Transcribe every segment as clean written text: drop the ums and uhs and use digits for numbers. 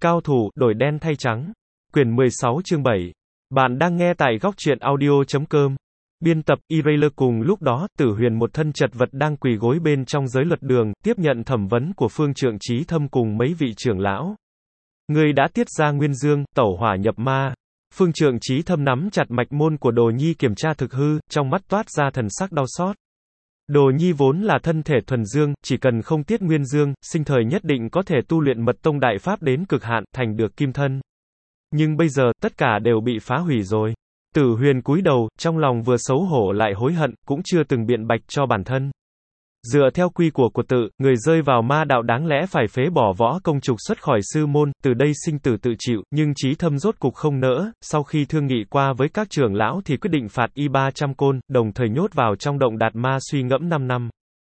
Cao thủ, đổi đen thay trắng. Quyển 16 chương 7. Bạn đang nghe tại góc truyện audio.com. Biên tập, Erailer cùng lúc đó, Tử Huyền một thân chật vật đang quỳ gối bên trong giới luật đường, tiếp nhận thẩm vấn của Phương Trượng Chí Thâm cùng mấy vị trưởng lão. Người đã tiết ra nguyên dương, tẩu hỏa nhập ma. Phương Trượng Chí Thâm nắm chặt mạch môn của Đồ Nhi kiểm tra thực hư, trong mắt toát ra thần sắc đau xót. Đồ Nhi vốn là thân thể thuần dương, chỉ cần không tiết nguyên dương, sinh thời nhất định có thể tu luyện mật tông đại pháp đến cực hạn, thành được kim thân. Nhưng bây giờ, tất cả đều bị phá hủy rồi. Tử Huyền cúi đầu, trong lòng vừa xấu hổ lại hối hận, cũng chưa từng biện bạch cho bản thân. Dựa theo quy của tự, người rơi vào ma đạo đáng lẽ phải phế bỏ võ công trục xuất khỏi sư môn, từ đây sinh tử tự chịu, nhưng Chí Thâm rốt cục không nỡ, sau khi thương nghị qua với các trưởng lão thì quyết định phạt y 300 côn, đồng thời nhốt vào trong động đạt ma suy ngẫm 5 năm.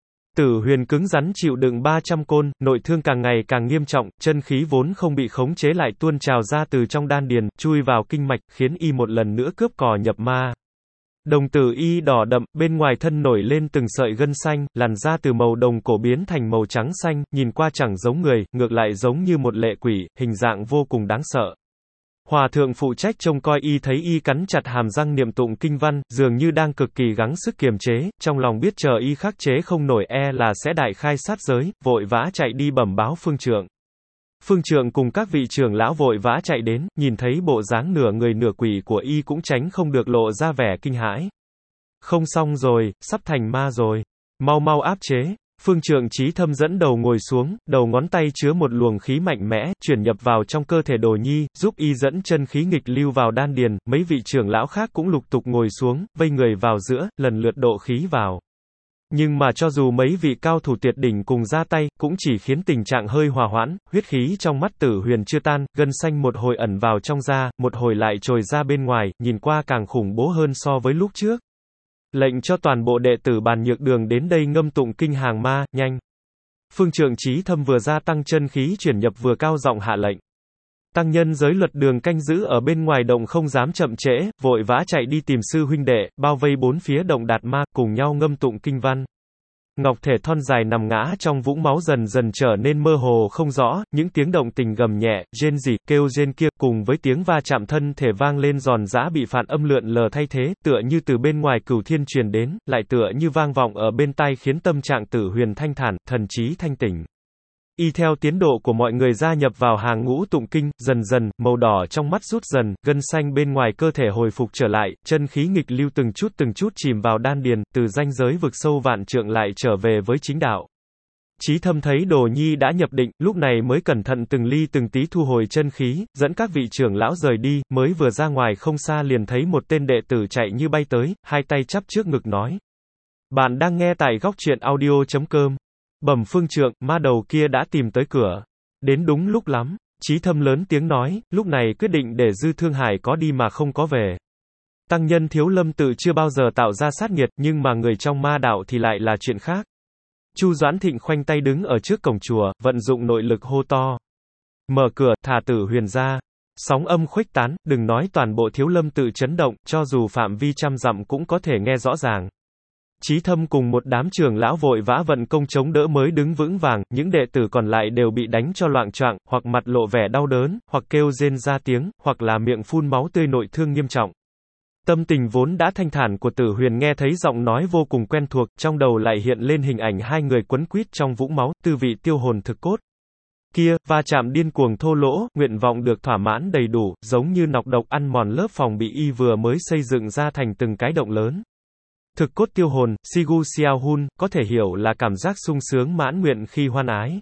Tử Huyền cứng rắn chịu đựng 300 côn, nội thương càng ngày càng nghiêm trọng, chân khí vốn không bị khống chế lại tuôn trào ra từ trong đan điền, chui vào kinh mạch, khiến y một lần nữa cướp cò nhập ma. Đồng tử y đỏ đậm, bên ngoài thân nổi lên từng sợi gân xanh, làn da từ màu đồng cổ biến thành màu trắng xanh, nhìn qua chẳng giống người, ngược lại giống như một lệ quỷ, hình dạng vô cùng đáng sợ. Hòa thượng phụ trách trông coi y thấy y cắn chặt hàm răng niệm tụng kinh văn, dường như đang cực kỳ gắng sức kiềm chế, trong lòng biết chờ y khắc chế không nổi là sẽ đại khai sát giới, vội vã chạy đi bẩm báo Phương Trượng. Phương Trượng cùng các vị trưởng lão vội vã chạy đến, nhìn thấy bộ dáng nửa người nửa quỷ của y cũng tránh không được lộ ra vẻ kinh hãi. Không xong rồi, sắp thành ma rồi. Mau mau áp chế. Phương Trượng Chí Thâm dẫn đầu ngồi xuống, đầu ngón tay chứa một luồng khí mạnh mẽ, chuyển nhập vào trong cơ thể Đồ Nhi, giúp y dẫn chân khí nghịch lưu vào đan điền, mấy vị trưởng lão khác cũng lục tục ngồi xuống, vây người vào giữa, lần lượt độ khí vào. Nhưng mà cho dù mấy vị cao thủ tuyệt đỉnh cùng ra tay, cũng chỉ khiến tình trạng hơi hòa hoãn, huyết khí trong mắt Tử Huyền chưa tan, gân xanh một hồi ẩn vào trong da, một hồi lại trồi ra bên ngoài, nhìn qua càng khủng bố hơn so với lúc trước. Lệnh cho toàn bộ đệ tử Bàn Nhược Đường đến đây ngâm tụng kinh hàng ma, nhanh. Phương Trượng Chí Thâm vừa gia tăng chân khí chuyển nhập vừa cao giọng hạ lệnh. Tăng nhân giới luật đường canh giữ ở bên ngoài động không dám chậm trễ, vội vã chạy đi tìm sư huynh đệ, bao vây bốn phía động đạt ma, cùng nhau ngâm tụng kinh văn. Ngọc thể thon dài nằm ngã trong vũng máu dần dần trở nên mơ hồ không rõ, những tiếng động tình gầm nhẹ, rên rỉ, kêu rên kia, cùng với tiếng va chạm thân thể vang lên giòn giã bị phản âm lượn lờ thay thế, tựa như từ bên ngoài cửu thiên truyền đến, lại tựa như vang vọng ở bên tai khiến tâm trạng Tử Huyền thanh thản, thần trí thanh tỉnh. Y theo tiến độ của mọi người gia nhập vào hàng ngũ tụng kinh, dần dần, màu đỏ trong mắt rút dần, gân xanh bên ngoài cơ thể hồi phục trở lại, chân khí nghịch lưu từng chút chìm vào đan điền, từ ranh giới vực sâu vạn trượng lại trở về với chính đạo. Chí Thâm thấy Đồ Nhi đã nhập định, lúc này mới cẩn thận từng ly từng tí thu hồi chân khí, dẫn các vị trưởng lão rời đi, mới vừa ra ngoài không xa liền thấy một tên đệ tử chạy như bay tới, hai tay chắp trước ngực nói. Bạn đang nghe tại góc truyện audio.com. Bẩm Phương Trượng, ma đầu kia đã tìm tới cửa. Đến đúng lúc lắm. Chí Thâm lớn tiếng nói, lúc này quyết định để Dư Thương Hải có đi mà không có về. Tăng nhân Thiếu Lâm tự chưa bao giờ tạo ra sát nghiệt, nhưng mà người trong ma đạo thì lại là chuyện khác. Chu Doãn Thịnh khoanh tay đứng ở trước cổng chùa, vận dụng nội lực hô to. Mở cửa, thả Tử Huyền ra. Sóng âm khuếch tán, đừng nói toàn bộ Thiếu Lâm tự chấn động, cho dù phạm vi trăm dặm cũng có thể nghe rõ ràng. Chí Thâm cùng một đám trưởng lão vội vã vận công chống đỡ mới đứng vững vàng, những đệ tử còn lại đều bị đánh cho loạng choạng, hoặc mặt lộ vẻ đau đớn, hoặc kêu rên ra tiếng, hoặc là miệng phun máu tươi nội thương nghiêm trọng. Tâm tình vốn đã thanh thản của Tử Huyền nghe thấy giọng nói vô cùng quen thuộc, trong đầu lại hiện lên hình ảnh hai người quấn quýt trong vũng máu, tư vị tiêu hồn thực cốt. Kia, va chạm điên cuồng thô lỗ, nguyện vọng được thỏa mãn đầy đủ, giống như nọc độc ăn mòn lớp phòng bị y vừa mới xây dựng ra thành từng cái động lớn. Thực cốt tiêu hồn, Sigu Xiao Hun, có thể hiểu là cảm giác sung sướng mãn nguyện khi hoan ái.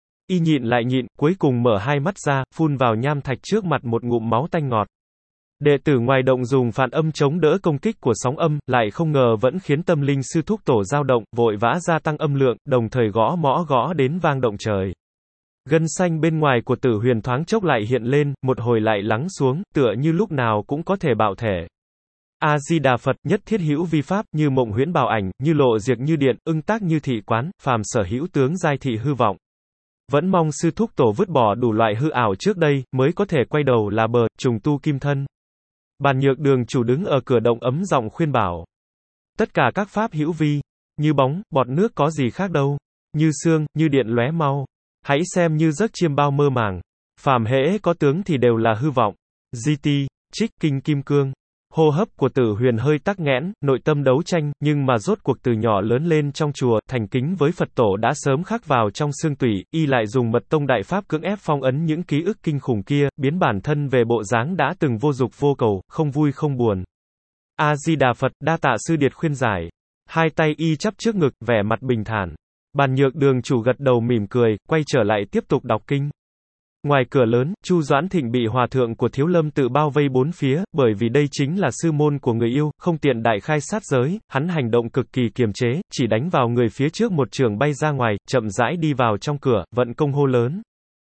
Y nhịn lại nhịn, cuối cùng mở hai mắt ra, phun vào nham thạch trước mặt một ngụm máu tanh ngọt. Đệ tử ngoài động dùng phản âm chống đỡ công kích của sóng âm, lại không ngờ vẫn khiến tâm linh sư thúc tổ dao động, vội vã gia tăng âm lượng, đồng thời gõ mõ gõ đến vang động trời. Gân xanh bên ngoài của Tử Huyền thoáng chốc lại hiện lên, một hồi lại lắng xuống, tựa như lúc nào cũng có thể bạo thể. A-di-đà Phật, nhất thiết hữu vi pháp, như mộng huyễn bảo ảnh, như lộ diệt như điện, ưng tác như thị quán, phàm sở hữu tướng giai thị hư vọng. Vẫn mong sư thúc tổ vứt bỏ đủ loại hư ảo trước đây, mới có thể quay đầu là bờ, trùng tu kim thân. Bàn Nhược Đường chủ đứng ở cửa động ấm giọng khuyên bảo. Tất cả các pháp hữu vi, như bóng, bọt nước có gì khác đâu, như sương, như điện lóe mau. Hãy xem như giấc chiêm bao mơ màng. Phàm hễ có tướng thì đều là hư vọng. GT, trích kinh kim cương. Hô hấp của Tử Huyền hơi tắc nghẽn, nội tâm đấu tranh, nhưng mà rốt cuộc từ nhỏ lớn lên trong chùa, thành kính với Phật tổ đã sớm khắc vào trong xương tủy, y lại dùng mật tông đại pháp cưỡng ép phong ấn những ký ức kinh khủng kia, biến bản thân về bộ dáng đã từng vô dục vô cầu, không vui không buồn. A-di-đà Phật, đa tạ sư điệt khuyên giải. Hai tay y chắp trước ngực, vẻ mặt bình thản. Bàn Nhược Đường chủ gật đầu mỉm cười, quay trở lại tiếp tục đọc kinh. Ngoài cửa lớn, Chu Doãn Thịnh bị hòa thượng của Thiếu Lâm tự bao vây bốn phía, bởi vì đây chính là sư môn của người yêu, không tiện đại khai sát giới, hắn hành động cực kỳ kiềm chế, chỉ đánh vào người phía trước một trường bay ra ngoài, chậm rãi đi vào trong cửa, vận công hô lớn.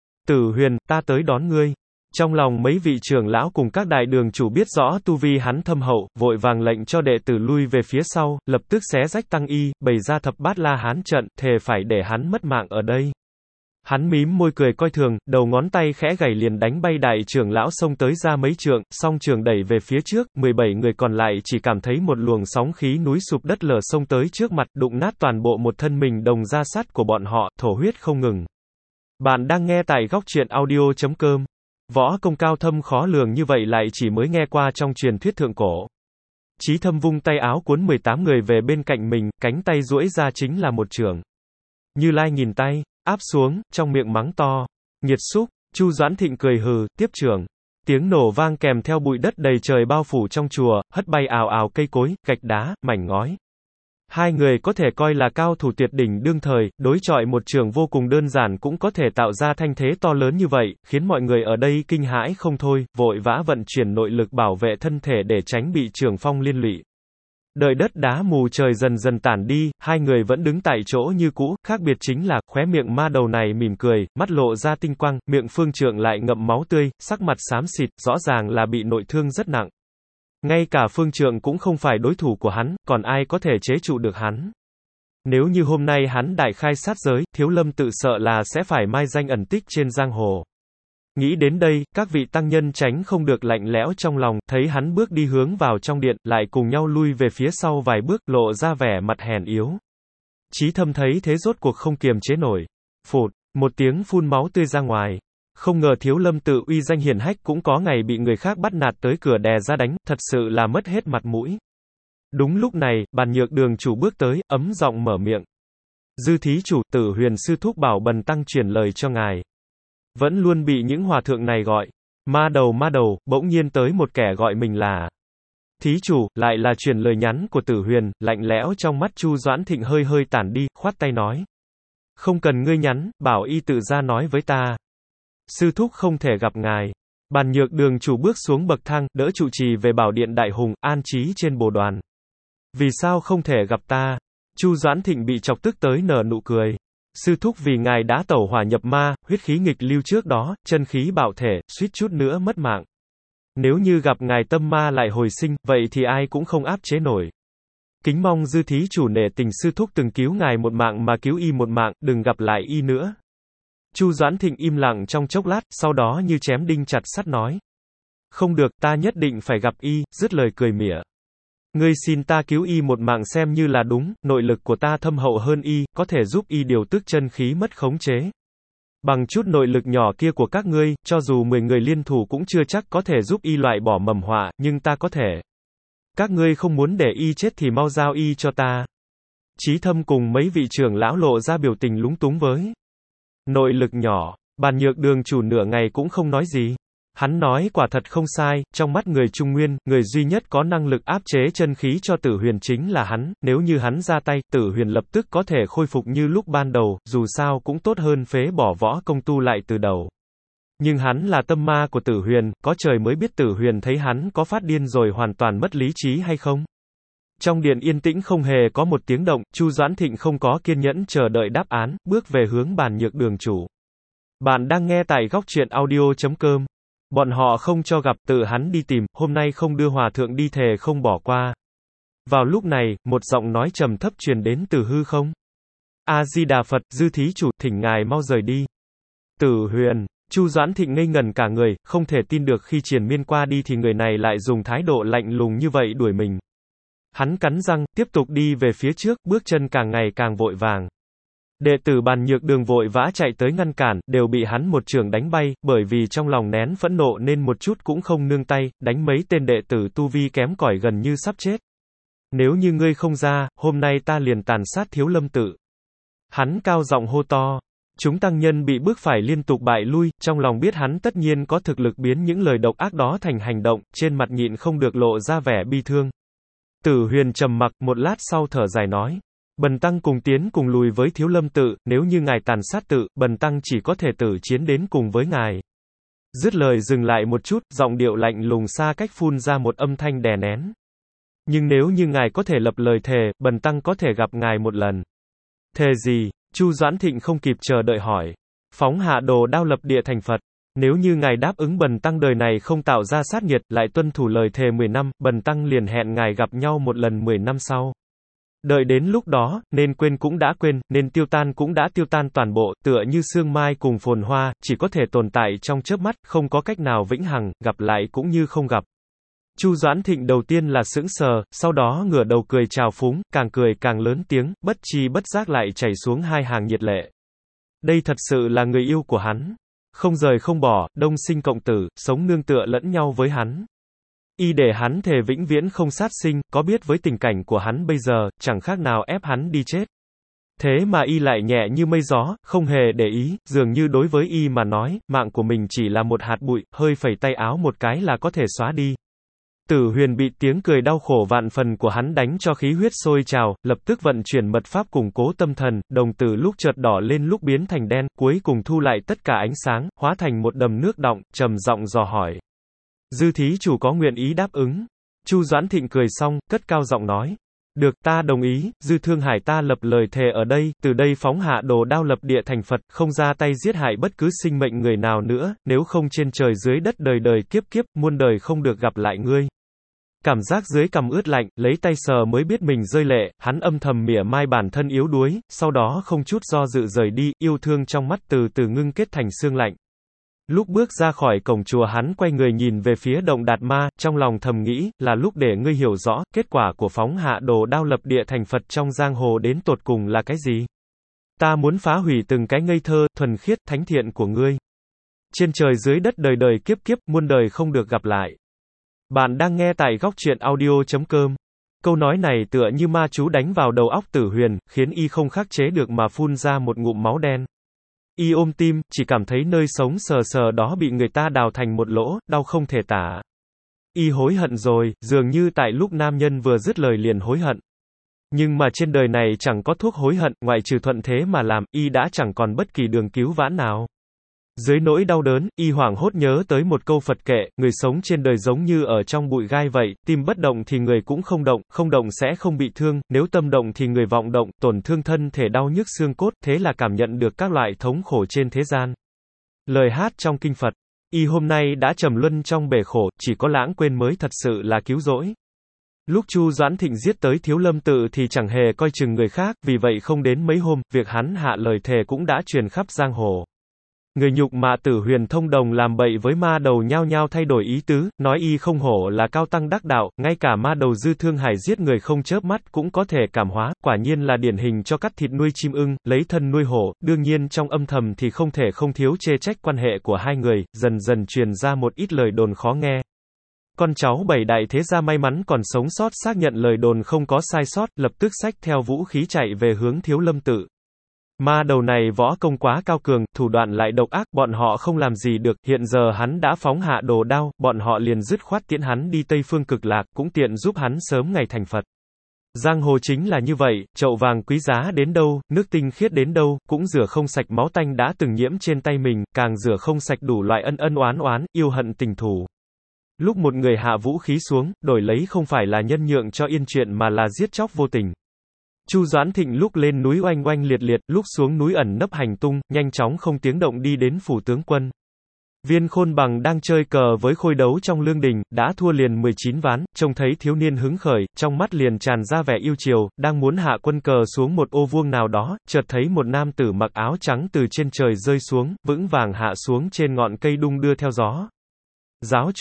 Tử Huyền, ta tới đón ngươi. Trong lòng mấy vị trưởng lão cùng các đại đường chủ biết rõ tu vi hắn thâm hậu, vội vàng lệnh cho đệ tử lui về phía sau, lập tức xé rách tăng y, bày ra thập bát la hán trận, thề phải để hắn mất mạng ở đây. Hắn mím môi cười coi thường, đầu ngón tay khẽ gảy liền đánh bay đại trưởng lão xông tới ra mấy trượng, song trường đẩy về phía trước, 17 người còn lại chỉ cảm thấy một luồng sóng khí núi sụp đất lở xông tới trước mặt, đụng nát toàn bộ một thân mình đồng da sắt của bọn họ, thổ huyết không ngừng. Bạn đang nghe tại góc truyện audio.com. Võ công cao thâm khó lường như vậy lại chỉ mới nghe qua trong truyền thuyết thượng cổ. Chí Thâm vung tay áo cuốn 18 người về bên cạnh mình, cánh tay duỗi ra chính là một chưởng. Như Lai nhìn tay, áp xuống, trong miệng mắng to. Nghiệt xúc, Chu Doãn Thịnh cười hừ, tiếp chưởng. Tiếng nổ vang kèm theo bụi đất đầy trời bao phủ trong chùa, hất bay ào ào cây cối, gạch đá, mảnh ngói. Hai người có thể coi là cao thủ tuyệt đỉnh đương thời, đối chọi một trường vô cùng đơn giản cũng có thể tạo ra thanh thế to lớn như vậy, khiến mọi người ở đây kinh hãi không thôi, vội vã vận chuyển nội lực bảo vệ thân thể để tránh bị trường phong liên lụy. Đợi đất đá mù trời dần dần tản đi, hai người vẫn đứng tại chỗ như cũ, khác biệt chính là, khóe miệng ma đầu này mỉm cười, mắt lộ ra tinh quang, miệng phương trượng lại ngậm máu tươi, sắc mặt xám xịt, rõ ràng là bị nội thương rất nặng. Ngay cả phương trượng cũng không phải đối thủ của hắn, còn ai có thể chế trụ được hắn. Nếu như hôm nay hắn đại khai sát giới, Thiếu Lâm tự sợ là sẽ phải mai danh ẩn tích trên giang hồ. Nghĩ đến đây, các vị tăng nhân tránh không được lạnh lẽo trong lòng, thấy hắn bước đi hướng vào trong điện, lại cùng nhau lui về phía sau vài bước, lộ ra vẻ mặt hèn yếu. Chí Thâm thấy thế rốt cuộc không kiềm chế nổi. Phụt, một tiếng phun máu tươi ra ngoài. Không ngờ Thiếu Lâm tự uy danh hiển hách cũng có ngày bị người khác bắt nạt tới cửa đè ra đánh, thật sự là mất hết mặt mũi. Đúng lúc này, Bàn Nhược Đường chủ bước tới, ấm giọng mở miệng. Dư thí chủ, Tử Huyền sư thúc bảo bần tăng truyền lời cho ngài. Vẫn luôn bị những hòa thượng này gọi. Ma đầu, bỗng nhiên tới một kẻ gọi mình là thí chủ, lại là truyền lời nhắn của Tử Huyền, lạnh lẽo trong mắt Chu Doãn Thịnh hơi hơi tản đi, khoát tay nói. Không cần ngươi nhắn, bảo y tự ra nói với ta. Sư thúc không thể gặp ngài. Bàn Nhược Đường chủ bước xuống bậc thang, đỡ trụ trì về bảo điện đại hùng, an trí trên bồ đoàn. Vì sao không thể gặp ta? Chu Doãn Thịnh bị chọc tức tới nở nụ cười. Sư thúc vì ngài đã tẩu hỏa nhập ma, huyết khí nghịch lưu trước đó, chân khí bạo thể, suýt chút nữa mất mạng. Nếu như gặp ngài tâm ma lại hồi sinh, vậy thì ai cũng không áp chế nổi. Kính mong dư thí chủ nể tình sư thúc từng cứu ngài một mạng mà cứu y một mạng, đừng gặp lại y nữa. Chu Doãn Thịnh im lặng trong chốc lát, sau đó như chém đinh chặt sắt nói. Không được, ta nhất định phải gặp y, dứt lời cười mỉa. Ngươi xin ta cứu y một mạng xem như là đúng, nội lực của ta thâm hậu hơn y, có thể giúp y điều tức chân khí mất khống chế. Bằng chút nội lực nhỏ kia của các ngươi, cho dù 10 người liên thủ cũng chưa chắc có thể giúp y loại bỏ mầm họa, nhưng ta có thể. Các ngươi không muốn để y chết thì mau giao y cho ta. Chí Thâm cùng mấy vị trưởng lão lộ ra biểu tình lúng túng với. Nội lực nhỏ, Bàn Nhược Đường chủ nửa ngày cũng không nói gì. Hắn nói quả thật không sai, trong mắt người Trung Nguyên, người duy nhất có năng lực áp chế chân khí cho Tử Huyền chính là hắn, nếu như hắn ra tay, Tử Huyền lập tức có thể khôi phục như lúc ban đầu, dù sao cũng tốt hơn phế bỏ võ công tu lại từ đầu. Nhưng hắn là tâm ma của Tử Huyền, có trời mới biết Tử Huyền thấy hắn có phát điên rồi hoàn toàn mất lý trí hay không. Trong điện yên tĩnh không hề có một tiếng động, Chu Doãn Thịnh không có kiên nhẫn chờ đợi đáp án, bước về hướng Bàn Nhược Đường chủ. Bạn đang nghe tại góc truyện audio.com. Bọn họ không cho gặp, tự hắn đi tìm, hôm nay không đưa hòa thượng đi thề không bỏ qua. Vào lúc này, một giọng nói trầm thấp truyền đến từ hư không. A-di-đà Phật, dư thí chủ, thỉnh ngài mau rời đi. Tử Huyền, Chu Doãn Thịnh ngây ngẩn cả người, không thể tin được khi Triền Miên qua đi thì người này lại dùng thái độ lạnh lùng như vậy đuổi mình. Hắn cắn răng, tiếp tục đi về phía trước, bước chân càng ngày càng vội vàng. Đệ tử Bàn Nhược Đường vội vã chạy tới ngăn cản, đều bị hắn một chưởng đánh bay, bởi vì trong lòng nén phẫn nộ nên một chút cũng không nương tay, đánh mấy tên đệ tử tu vi kém cỏi gần như sắp chết. Nếu như ngươi không ra, hôm nay ta liền tàn sát Thiếu Lâm tự. Hắn cao giọng hô to. Chúng tăng nhân bị bức phải liên tục bại lui, trong lòng biết hắn tất nhiên có thực lực biến những lời độc ác đó thành hành động, trên mặt nhịn không được lộ ra vẻ bi thương. Tử Huyền trầm mặc, một lát sau thở dài nói. Bần tăng cùng tiến cùng lùi với Thiếu Lâm tự, nếu như ngài tàn sát tự, bần tăng chỉ có thể tử chiến đến cùng với ngài. Dứt lời dừng lại một chút, giọng điệu lạnh lùng xa cách phun ra một âm thanh đè nén. Nhưng nếu như ngài có thể lập lời thề, bần tăng có thể gặp ngài một lần. Thề gì? Chu Doãn Thịnh không kịp chờ đợi hỏi. Phóng hạ đồ đao lập địa thành Phật. Nếu như ngài đáp ứng bần tăng đời này không tạo ra sát nghiệt, lại tuân thủ lời thề 10 năm, bần tăng liền hẹn ngài gặp nhau một lần 10 năm sau. Đợi đến lúc đó, nên quên cũng đã quên, nên tiêu tan cũng đã tiêu tan toàn bộ, tựa như sương mai cùng phồn hoa, chỉ có thể tồn tại trong chớp mắt, không có cách nào vĩnh hằng, gặp lại cũng như không gặp. Chu Doãn Thịnh đầu tiên là sững sờ, sau đó ngửa đầu cười trào phúng, càng cười càng lớn tiếng, bất chi bất giác lại chảy xuống hai hàng nhiệt lệ. Đây thật sự là người yêu của hắn. Không rời không bỏ, đồng sinh cộng tử, sống nương tựa lẫn nhau với hắn. Y để hắn thề vĩnh viễn không sát sinh, có biết với tình cảnh của hắn bây giờ, chẳng khác nào ép hắn đi chết. Thế mà Y lại nhẹ như mây gió, không hề để ý, dường như đối với Y mà nói, mạng của mình chỉ là một hạt bụi, hơi phẩy tay áo một cái là có thể xóa đi. Tử Huyền bị tiếng cười đau khổ vạn phần của hắn đánh cho khí huyết sôi trào, lập tức vận chuyển mật pháp củng cố tâm thần, đồng tử lúc chợt đỏ lên lúc biến thành đen, cuối cùng thu lại tất cả ánh sáng, hóa thành một đầm nước đọng, trầm giọng dò hỏi. Dư thí chủ có nguyện ý đáp ứng? Chu Doãn Thịnh cười xong, cất cao giọng nói. Được, ta đồng ý, Dư Thương Hải ta lập lời thề ở đây, từ đây phóng hạ đồ đao lập địa thành Phật, không ra tay giết hại bất cứ sinh mệnh người nào nữa, nếu không trên trời dưới đất đời đời kiếp kiếp, muôn đời không được gặp lại ngươi. Cảm giác dưới cằm ướt lạnh, lấy tay sờ mới biết mình rơi lệ, hắn âm thầm mỉa mai bản thân yếu đuối, sau đó không chút do dự rời đi, yêu thương trong mắt từ từ ngưng kết thành sương lạnh. Lúc bước ra khỏi cổng chùa hắn quay người nhìn về phía động Đạt Ma, trong lòng thầm nghĩ, là lúc để ngươi hiểu rõ, kết quả của phóng hạ đồ đao lập địa thành Phật trong giang hồ đến tột cùng là cái gì. Ta muốn phá hủy từng cái ngây thơ, thuần khiết, thánh thiện của ngươi. Trên trời dưới đất đời đời kiếp kiếp, muôn đời không được gặp lại. Bạn đang nghe tại góc truyện audio.com. Câu nói này tựa như ma chú đánh vào đầu óc Tử Huyền, khiến Y không khắc chế được mà phun ra một ngụm máu đen. Y ôm tim, chỉ cảm thấy nơi sống sờ sờ đó bị người ta đào thành một lỗ, đau không thể tả. Y hối hận rồi, dường như tại lúc nam nhân vừa dứt lời liền hối hận. Nhưng mà trên đời này chẳng có thuốc hối hận, ngoại trừ thuận thế mà làm, Y đã chẳng còn bất kỳ đường cứu vãn nào. Dưới nỗi đau đớn, Y hoảng hốt nhớ tới một câu Phật kệ, người sống trên đời giống như ở trong bụi gai vậy, tim bất động thì người cũng không động sẽ không bị thương, nếu tâm động thì người vọng động, tổn thương thân thể đau nhức xương cốt, thế là cảm nhận được các loại thống khổ trên thế gian. Lời hát trong kinh Phật, Y hôm nay đã trầm luân trong bể khổ, chỉ có lãng quên mới thật sự là cứu rỗi. Lúc Chu Doãn Thịnh giết tới Thiếu Lâm tự thì chẳng hề coi chừng người khác, vì vậy không đến mấy hôm, việc hắn hạ lời thề cũng đã truyền khắp giang hồ. Người nhục mạ Tử Huyền thông đồng làm bậy với ma đầu nhao nhao thay đổi ý tứ, nói Y không hổ là cao tăng đắc đạo, ngay cả ma đầu Dư Thương Hải giết người không chớp mắt cũng có thể cảm hóa, quả nhiên là điển hình cho cắt thịt nuôi chim ưng, lấy thân nuôi hổ, đương nhiên trong âm thầm thì không thể không thiếu chê trách quan hệ của hai người, dần dần truyền ra một ít lời đồn khó nghe. Con cháu bảy đại thế gia may mắn còn sống sót xác nhận lời đồn không có sai sót, lập tức xách theo vũ khí chạy về hướng Thiếu Lâm tự. Ma đầu này võ công quá cao cường, thủ đoạn lại độc ác, bọn họ không làm gì được, hiện giờ hắn đã phóng hạ đồ đao, bọn họ liền dứt khoát tiễn hắn đi Tây Phương Cực Lạc, cũng tiện giúp hắn sớm ngày thành Phật. Giang hồ chính là như vậy, chậu vàng quý giá đến đâu, nước tinh khiết đến đâu, cũng rửa không sạch máu tanh đã từng nhiễm trên tay mình, càng rửa không sạch đủ loại ân oán, yêu hận tình thù. Lúc một người hạ vũ khí xuống, đổi lấy không phải là nhân nhượng cho yên chuyện mà là giết chóc vô tình. Chu Doãn Thịnh lúc lên núi oanh oanh liệt liệt, lúc xuống núi ẩn nấp hành tung, nhanh chóng không tiếng động đi đến phủ tướng quân. Viên Khôn Bằng đang chơi cờ với Khôi Đấu trong lương đình, đã thua liền 19 ván, trông thấy thiếu niên hứng khởi, trong mắt liền tràn ra vẻ yêu chiều, đang muốn hạ quân cờ xuống một ô vuông nào đó, chợt thấy một nam tử mặc áo trắng từ trên trời rơi xuống, vững vàng hạ xuống trên ngọn cây đung đưa theo gió. Giáo chủ,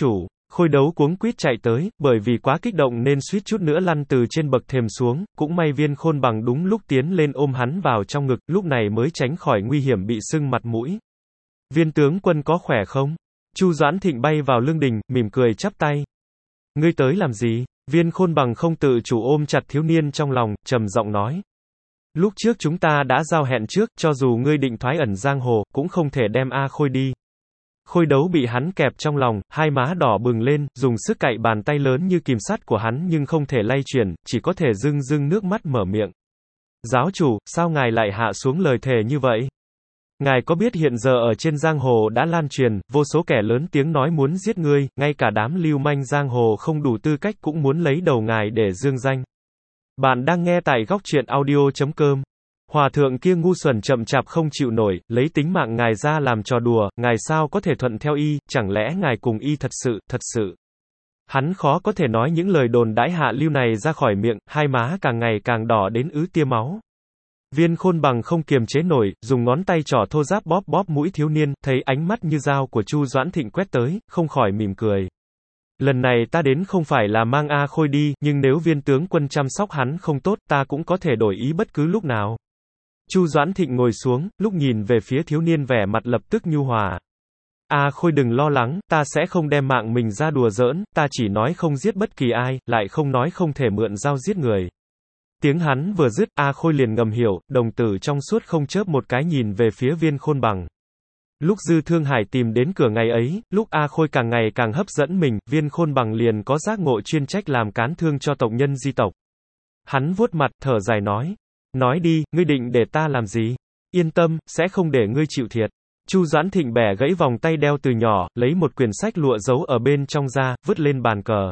Khôi đấu cuống quýt chạy tới, bởi vì quá kích động nên suýt chút nữa lăn từ trên bậc thềm xuống, cũng may Viên Khôn Bằng đúng lúc tiến lên ôm hắn vào trong ngực, lúc này mới tránh khỏi nguy hiểm bị sưng mặt mũi. Viên tướng quân có khỏe không? Chu Doãn Thịnh bay vào lưng đình, mỉm cười chắp tay. Ngươi tới làm gì? Viên Khôn Bằng không tự chủ ôm chặt thiếu niên trong lòng, trầm giọng nói. Lúc trước chúng ta đã giao hẹn trước, cho dù ngươi định thoái ẩn giang hồ, cũng không thể đem A Khôi đi. Khôi đấu bị hắn kẹp trong lòng, hai má đỏ bừng lên, dùng sức cạy bàn tay lớn như kìm sắt của hắn nhưng không thể lay chuyển, chỉ có thể rưng rưng nước mắt mở miệng. Giáo chủ, sao ngài lại hạ xuống lời thề như vậy? Ngài có biết hiện giờ ở trên giang hồ đã lan truyền, vô số kẻ lớn tiếng nói muốn giết ngươi, ngay cả đám lưu manh giang hồ không đủ tư cách cũng muốn lấy đầu ngài để dương danh. Bạn đang nghe tại góc truyện audio.com. Hòa thượng kia ngu xuẩn chậm chạp không chịu nổi, lấy tính mạng ngài ra làm trò đùa, ngài sao có thể thuận theo y, chẳng lẽ ngài cùng y thật sự. Hắn khó có thể nói những lời đồn đãi hạ lưu này ra khỏi miệng, hai má càng ngày càng đỏ đến ứ tia máu. Viên Khôn Bằng không kiềm chế nổi, dùng ngón tay trỏ thô ráp bóp bóp mũi thiếu niên, thấy ánh mắt như dao của Chu Doãn Thịnh quét tới, không khỏi mỉm cười. Lần này ta đến không phải là mang A Khôi đi, nhưng nếu viên tướng quân chăm sóc hắn không tốt, ta cũng có thể đổi ý bất cứ lúc nào. Chu Doãn Thịnh ngồi xuống, lúc nhìn về phía thiếu niên vẻ mặt lập tức nhu hòa. A Khôi đừng lo lắng, ta sẽ không đem mạng mình ra đùa giỡn, ta chỉ nói không giết bất kỳ ai, lại không nói không thể mượn dao giết người. Tiếng hắn vừa dứt, A Khôi liền ngầm hiểu, đồng tử trong suốt không chớp một cái nhìn về phía Viên Khôn Bằng. Lúc Dư Thương Hải tìm đến cửa ngày ấy, lúc A Khôi càng ngày càng hấp dẫn mình, Viên Khôn Bằng liền có giác ngộ chuyên trách làm cán thương cho tộc nhân di tộc. Hắn vuốt mặt, thở dài nói. Nói đi, ngươi định để ta làm gì? Yên tâm, sẽ không để ngươi chịu thiệt. Chu Doãn Thịnh bẻ gãy vòng tay đeo từ nhỏ, lấy một quyển sách lụa giấu ở bên trong ra, vứt lên bàn cờ.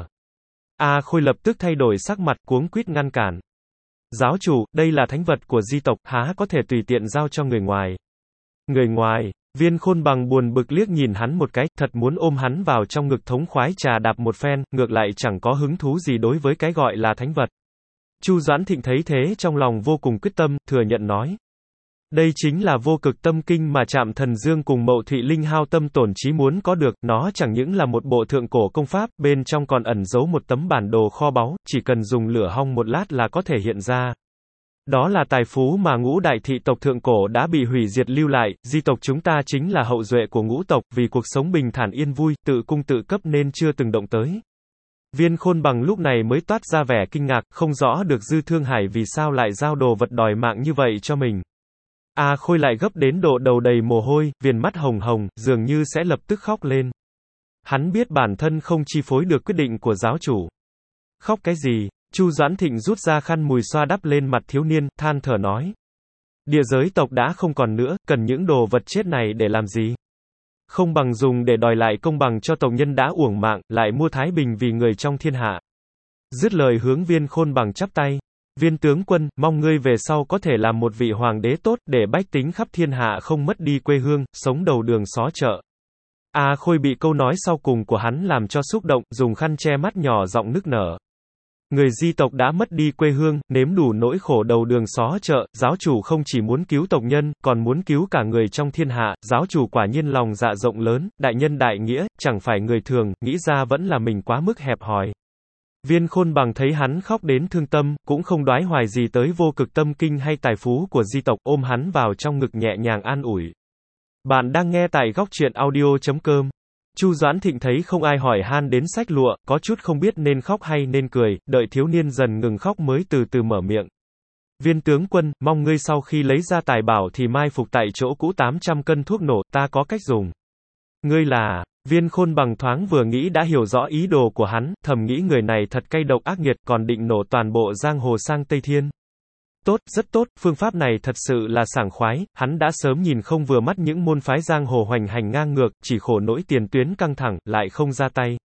A Khôi lập tức thay đổi sắc mặt, cuống quýt ngăn cản. Giáo chủ, đây là thánh vật của di tộc, há có thể tùy tiện giao cho người ngoài. Người ngoài? Viên Khôn Bằng buồn bực liếc nhìn hắn một cái, thật muốn ôm hắn vào trong ngực thống khoái trà đạp một phen, ngược lại chẳng có hứng thú gì đối với cái gọi là thánh vật. Chu Doãn Thịnh thấy thế trong lòng vô cùng quyết tâm, thừa nhận nói. Đây chính là vô cực tâm kinh mà Trạm Thần Dương cùng Mậu Thụy Linh hao tâm tổn trí muốn có được, nó chẳng những là một bộ thượng cổ công pháp, bên trong còn ẩn giấu một tấm bản đồ kho báu, chỉ cần dùng lửa hong một lát là có thể hiện ra. Đó là tài phú mà ngũ đại thị tộc thượng cổ đã bị hủy diệt lưu lại, di tộc chúng ta chính là hậu duệ của ngũ tộc, vì cuộc sống bình thản yên vui, tự cung tự cấp nên chưa từng động tới. Viên Khôn Bằng lúc này mới toát ra vẻ kinh ngạc, không rõ được Dư Thương Hải vì sao lại giao đồ vật đòi mạng như vậy cho mình. A Khôi lại gấp đến độ đầu đầy mồ hôi, viền mắt hồng hồng, dường như sẽ lập tức khóc lên. Hắn biết bản thân không chi phối được quyết định của giáo chủ. Khóc cái gì? Chu Doãn Thịnh rút ra khăn mùi xoa đắp lên mặt thiếu niên, than thở nói. Địa giới tộc đã không còn nữa, cần những đồ vật chết này để làm gì? Không bằng dùng để đòi lại công bằng cho tộc nhân đã uổng mạng, lại mua thái bình vì người trong thiên hạ. Dứt lời hướng Viên Khôn Bằng chắp tay. Viên tướng quân, mong ngươi về sau có thể làm một vị hoàng đế tốt, để bách tính khắp thiên hạ không mất đi quê hương, sống đầu đường xó chợ. A Khôi bị câu nói sau cùng của hắn làm cho xúc động, dùng khăn che mắt nhỏ giọng nức nở. Người di tộc đã mất đi quê hương, nếm đủ nỗi khổ đầu đường xó chợ, giáo chủ không chỉ muốn cứu tộc nhân, còn muốn cứu cả người trong thiên hạ, giáo chủ quả nhiên lòng dạ rộng lớn, đại nhân đại nghĩa, chẳng phải người thường, nghĩ ra vẫn là mình quá mức hẹp hòi. Viên Khôn Bằng thấy hắn khóc đến thương tâm, cũng không đoái hoài gì tới vô cực tâm kinh hay tài phú của di tộc, ôm hắn vào trong ngực nhẹ nhàng an ủi. Bạn đang nghe tại góc truyện audio.com. Chu Doãn Thịnh thấy không ai hỏi han đến sách lụa, có chút không biết nên khóc hay nên cười, đợi thiếu niên dần ngừng khóc mới từ từ mở miệng. Viên tướng quân, mong ngươi sau khi lấy ra tài bảo thì mai phục tại chỗ cũ 800 cân thuốc nổ, ta có cách dùng. Ngươi là... Viên Khôn Bằng thoáng vừa nghĩ đã hiểu rõ ý đồ của hắn, thầm nghĩ người này thật cay độc ác nghiệt, còn định nổ toàn bộ giang hồ sang Tây Thiên. Tốt, rất tốt, phương pháp này thật sự là sảng khoái, hắn đã sớm nhìn không vừa mắt những môn phái giang hồ hoành hành ngang ngược, chỉ khổ nỗi tiền tuyến căng thẳng, lại không ra tay.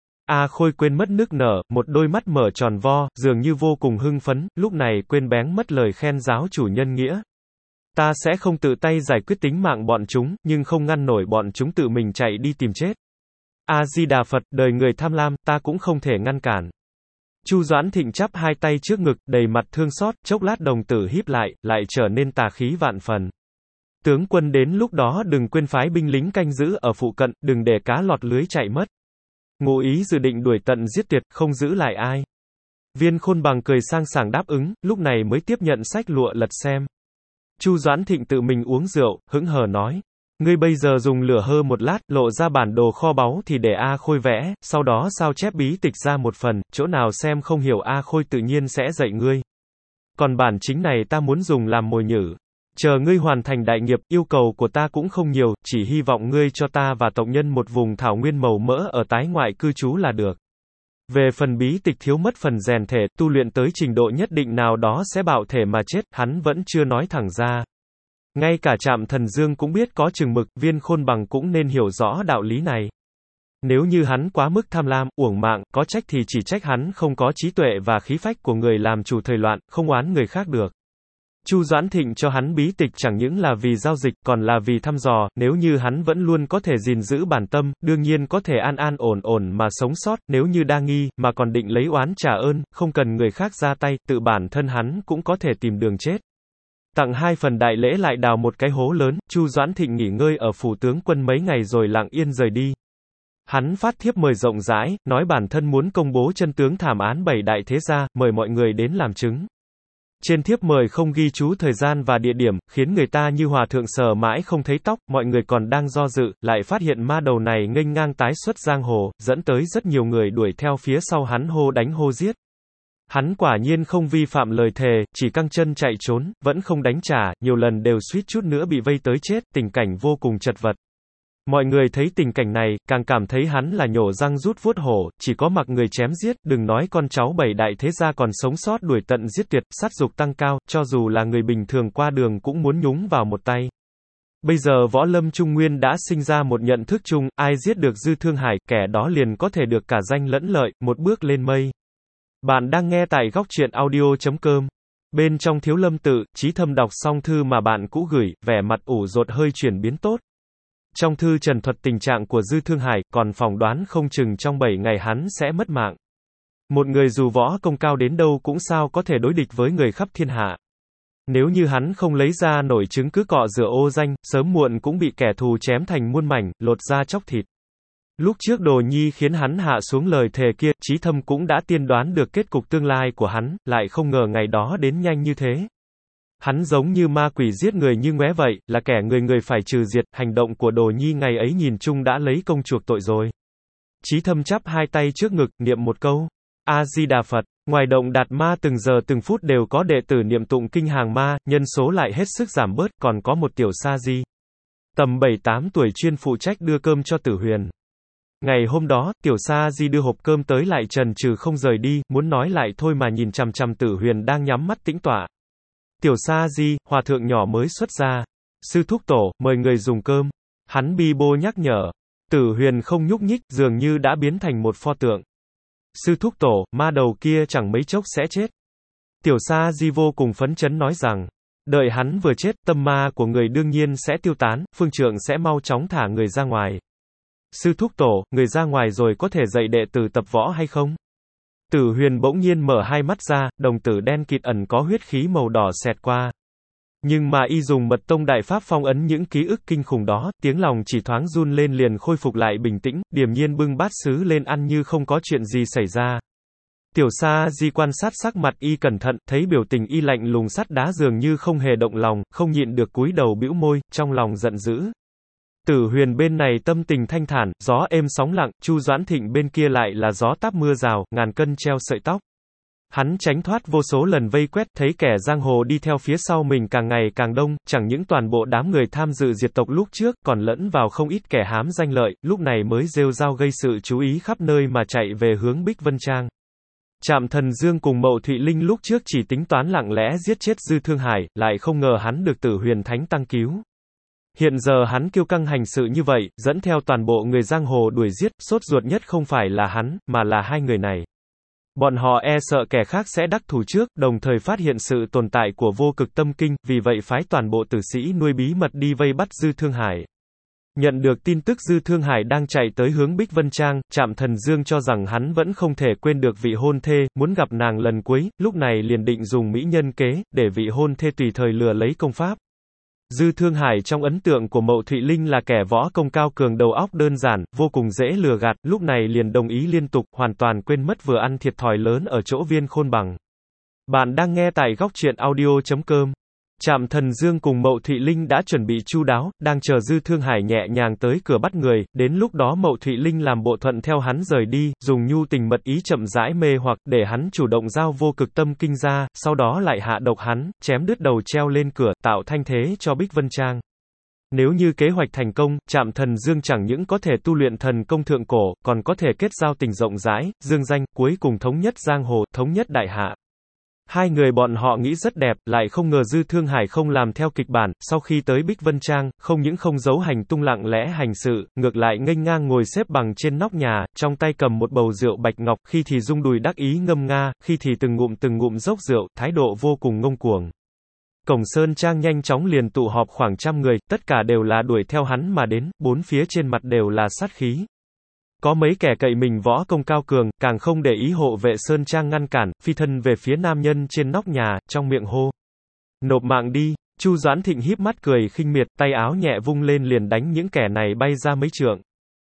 A Khôi quên mất nức nở, một đôi mắt mở tròn vo, dường như vô cùng hưng phấn, lúc này quên bén mất lời khen giáo chủ nhân nghĩa. Ta sẽ không tự tay giải quyết tính mạng bọn chúng, nhưng không ngăn nổi bọn chúng tự mình chạy đi tìm chết. A-di-đà Phật, đời người tham lam, ta cũng không thể ngăn cản. Chu Doãn Thịnh chắp hai tay trước ngực, đầy mặt thương xót, chốc lát đồng tử híp lại trở nên tà khí vạn phần. Tướng quân đến lúc đó đừng quên phái binh lính canh giữ ở phụ cận, đừng để cá lọt lưới chạy mất. Ngụ ý dự định đuổi tận giết tuyệt, không giữ lại ai. Viên Khôn Bằng cười sang sảng đáp ứng, lúc này mới tiếp nhận sách lụa lật xem. Chu Doãn Thịnh tự mình uống rượu, hững hờ nói. Ngươi bây giờ dùng lửa hơ một lát, lộ ra bản đồ kho báu thì để A Khôi vẽ, sau đó sao chép bí tịch ra một phần, chỗ nào xem không hiểu A Khôi tự nhiên sẽ dạy ngươi. Còn bản chính này ta muốn dùng làm mồi nhử. Chờ ngươi hoàn thành đại nghiệp, yêu cầu của ta cũng không nhiều, chỉ hy vọng ngươi cho ta và tộc nhân một vùng thảo nguyên màu mỡ ở tái ngoại cư trú là được. Về phần bí tịch thiếu mất phần rèn thể, tu luyện tới trình độ nhất định nào đó sẽ bạo thể mà chết, hắn vẫn chưa nói thẳng ra. Ngay cả Trạm Thần Dương cũng biết có chừng mực, Viên Khôn Bằng cũng nên hiểu rõ đạo lý này. Nếu như hắn quá mức tham lam, uổng mạng, có trách thì chỉ trách hắn không có trí tuệ và khí phách của người làm chủ thời loạn, không oán người khác được. Chu Doãn Thịnh cho hắn bí tịch chẳng những là vì giao dịch, còn là vì thăm dò, nếu như hắn vẫn luôn có thể gìn giữ bản tâm, đương nhiên có thể an an ổn ổn mà sống sót, nếu như đa nghi, mà còn định lấy oán trả ơn, không cần người khác ra tay, tự bản thân hắn cũng có thể tìm đường chết. Tặng 2 phần đại lễ lại đào một cái hố lớn, Chu Doãn Thịnh nghỉ ngơi ở phủ tướng quân mấy ngày rồi lặng yên rời đi. Hắn phát thiếp mời rộng rãi, nói bản thân muốn công bố chân tướng thảm án 7 đại thế gia, mời mọi người đến làm chứng. Trên thiếp mời không ghi chú thời gian và địa điểm, khiến người ta như hòa thượng sờ mãi không thấy tóc, mọi người còn đang do dự, lại phát hiện ma đầu này nghênh ngang tái xuất giang hồ, dẫn tới rất nhiều người đuổi theo phía sau hắn hô đánh hô giết. Hắn quả nhiên không vi phạm lời thề, chỉ căng chân chạy trốn, vẫn không đánh trả, nhiều lần đều suýt chút nữa bị vây tới chết, tình cảnh vô cùng chật vật. Mọi người thấy tình cảnh này, càng cảm thấy hắn là nhổ răng rút vuốt hổ, chỉ có mặc người chém giết, đừng nói con cháu 7 đại thế gia còn sống sót đuổi tận giết tuyệt, sát dục tăng cao, cho dù là người bình thường qua đường cũng muốn nhúng vào một tay. Bây giờ võ lâm Trung Nguyên đã sinh ra một nhận thức chung, ai giết được Dư Thương Hải, kẻ đó liền có thể được cả danh lẫn lợi, một bước lên mây. Bạn đang nghe tại góc truyện audio.com. Bên trong Thiếu Lâm Tự, Chí Thâm đọc xong thư mà bạn cũ gửi, vẻ mặt ủ rột hơi chuyển biến tốt. Trong thư trần thuật tình trạng của Dư Thương Hải, còn phỏng đoán không chừng trong 7 ngày hắn sẽ mất mạng. Một người dù võ công cao đến đâu cũng sao có thể đối địch với người khắp thiên hạ. Nếu như hắn không lấy ra nổi chứng cứ cọ rửa ô danh, sớm muộn cũng bị kẻ thù chém thành muôn mảnh, lột da chóc thịt. Lúc trước Đồ Nhi khiến hắn hạ xuống lời thề kia, Chí Thâm cũng đã tiên đoán được kết cục tương lai của hắn, lại không ngờ ngày đó đến nhanh như thế. Hắn giống như ma quỷ giết người như ngoé vậy, là kẻ người người phải trừ diệt, hành động của Đồ Nhi ngày ấy nhìn chung đã lấy công chuộc tội rồi. Chí Thâm chắp 2 tay trước ngực, niệm một câu, A-di-đà Phật. Ngoài động Đạt Ma từng giờ từng phút đều có đệ tử niệm tụng kinh hàng ma, nhân số lại hết sức giảm bớt, còn có một tiểu sa di. Tầm 7-8 tuổi chuyên phụ trách đưa cơm cho Tử Huyền. Ngày hôm đó, tiểu sa di đưa hộp cơm tới lại chần chừ không rời đi, muốn nói lại thôi mà nhìn chằm chằm Tử Huyền đang nhắm mắt tĩnh tọa. Tiểu sa di, hòa thượng nhỏ mới xuất gia. Sư thúc tổ, mời người dùng cơm. Hắn bi bô nhắc nhở. Tử Huyền không nhúc nhích, dường như đã biến thành một pho tượng. Sư thúc tổ, ma đầu kia chẳng mấy chốc sẽ chết. Tiểu sa di vô cùng phấn chấn nói rằng, đợi hắn vừa chết, tâm ma của người đương nhiên sẽ tiêu tán, phương trượng sẽ mau chóng thả người ra ngoài. Sư thúc tổ, người ra ngoài rồi có thể dạy đệ tử tập võ hay không? Tử Huyền bỗng nhiên mở 2 mắt ra, đồng tử đen kịt ẩn có huyết khí màu đỏ xẹt qua. Nhưng mà y dùng mật tông đại pháp phong ấn những ký ức kinh khủng đó, tiếng lòng chỉ thoáng run lên liền khôi phục lại bình tĩnh, điềm nhiên bưng bát sứ lên ăn như không có chuyện gì xảy ra. Tiểu sa di quan sát sắc mặt y cẩn thận, thấy biểu tình y lạnh lùng sắt đá dường như không hề động lòng, không nhịn được cúi đầu bĩu môi, trong lòng giận dữ. Tử Huyền bên này tâm tình thanh thản, gió êm sóng lặng, Chu Doãn Thịnh bên kia lại là gió táp mưa rào, ngàn cân treo sợi tóc. Hắn tránh thoát vô số lần vây quét, thấy kẻ giang hồ đi theo phía sau mình càng ngày càng đông, chẳng những toàn bộ đám người tham dự diệt tộc lúc trước, còn lẫn vào không ít kẻ hám danh lợi, lúc này mới rêu rao gây sự chú ý khắp nơi mà chạy về hướng Bích Vân Trang. Trạm Thần Dương cùng Mậu Thụy Linh lúc trước chỉ tính toán lặng lẽ giết chết Dư Thương Hải, lại không ngờ hắn được Tử Huyền Thánh tăng cứu. Hiện giờ hắn kiêu căng hành sự như vậy, dẫn theo toàn bộ người giang hồ đuổi giết, sốt ruột nhất không phải là hắn, mà là 2 người này. Bọn họ e sợ kẻ khác sẽ đắc thủ trước, đồng thời phát hiện sự tồn tại của vô cực tâm kinh, vì vậy phái toàn bộ tử sĩ nuôi bí mật đi vây bắt Dư Thương Hải. Nhận được tin tức Dư Thương Hải đang chạy tới hướng Bích Vân Trang, Trạm Thần Dương cho rằng hắn vẫn không thể quên được vị hôn thê, muốn gặp nàng lần cuối, lúc này liền định dùng mỹ nhân kế, để vị hôn thê tùy thời lừa lấy công pháp. Dư Thương Hải trong ấn tượng của Mậu Thụy Linh là kẻ võ công cao cường đầu óc đơn giản, vô cùng dễ lừa gạt, lúc này liền đồng ý liên tục, hoàn toàn quên mất vừa ăn thiệt thòi lớn ở chỗ Viên Khôn Bằng. Bạn đang nghe tại góc truyện audio.com. Trạm Thần Dương cùng Mậu Thụy Linh đã chuẩn bị chu đáo, đang chờ Dư Thương Hải nhẹ nhàng tới cửa bắt người, đến lúc đó Mậu Thụy Linh làm bộ thuận theo hắn rời đi, dùng nhu tình mật ý chậm rãi mê hoặc, để hắn chủ động giao vô cực tâm kinh ra, sau đó lại hạ độc hắn, chém đứt đầu treo lên cửa, tạo thanh thế cho Bích Vân Trang. Nếu như kế hoạch thành công, Trạm Thần Dương chẳng những có thể tu luyện thần công thượng cổ, còn có thể kết giao tình rộng rãi, dương danh, cuối cùng thống nhất giang hồ, thống nhất đại hạ. Hai người bọn họ nghĩ rất đẹp, lại không ngờ Dư Thương Hải không làm theo kịch bản, sau khi tới Bích Vân Trang, không những không giấu hành tung lặng lẽ hành sự, ngược lại nghênh ngang ngồi xếp bằng trên nóc nhà, trong tay cầm một bầu rượu bạch ngọc, khi thì rung đùi đắc ý ngâm nga, khi thì từng ngụm dốc rượu, thái độ vô cùng ngông cuồng. Cổng Sơn Trang nhanh chóng liền tụ họp khoảng 100 người, tất cả đều là đuổi theo hắn mà đến, bốn phía trên mặt đều là sát khí. Có mấy kẻ cậy mình võ công cao cường, càng không để ý hộ vệ Sơn Trang ngăn cản, phi thân về phía nam nhân trên nóc nhà, trong miệng hô: "Nộp mạng đi!" Chu Doãn Thịnh híp mắt cười khinh miệt, tay áo nhẹ vung lên liền đánh những kẻ này bay ra mấy trượng.